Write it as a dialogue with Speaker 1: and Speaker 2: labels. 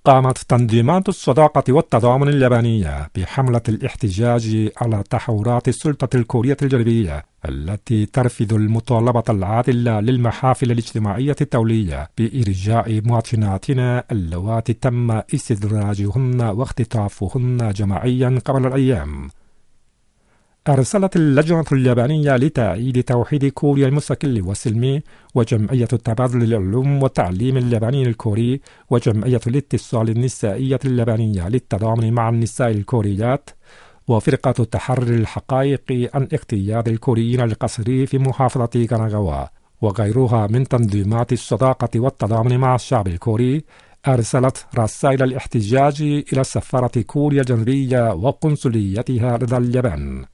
Speaker 1: قامت تنظيمات الصداقة والتضامن اليابانية بحملة الاحتجاج على تحورات السلطة الكورية الجنوبية التي ترفض المطالبة العادلة للمحافل الاجتماعية الدولية بإرجاع مواطناتنا اللواتي تم استدراجهن واختطافهن جماعيا قبل الأيام. أرسلت اللجنة اليابانية لتأييد توحيد كوريا المستقل والسلمي وجمعية تبادل العلوم والتعليم الياباني الكوري وجمعية الاتصال النسائية اليابانية للتضامن مع النساء الكوريات وفرقة تحرر الحقائق عن اغتيال الكوريين القسري في محافظة كاناغاوا وغيرها من تنظيمات الصداقة والتضامن مع الشعب الكوري أرسلت رسائل الاحتجاج إلى سفارة كوريا الجنوبية وقنصليتها لدى اليابان.